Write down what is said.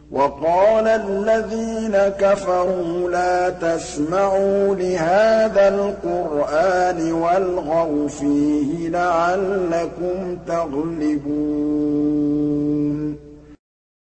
وَقَالَ الَّذِينَ كَفَرُوا لَا تَسْمَعُوا لِهَٰذَا الْقُرْآنِ وَالْغَوْا فِيهِ لَعَلَّكُمْ تَغْلِبُونَ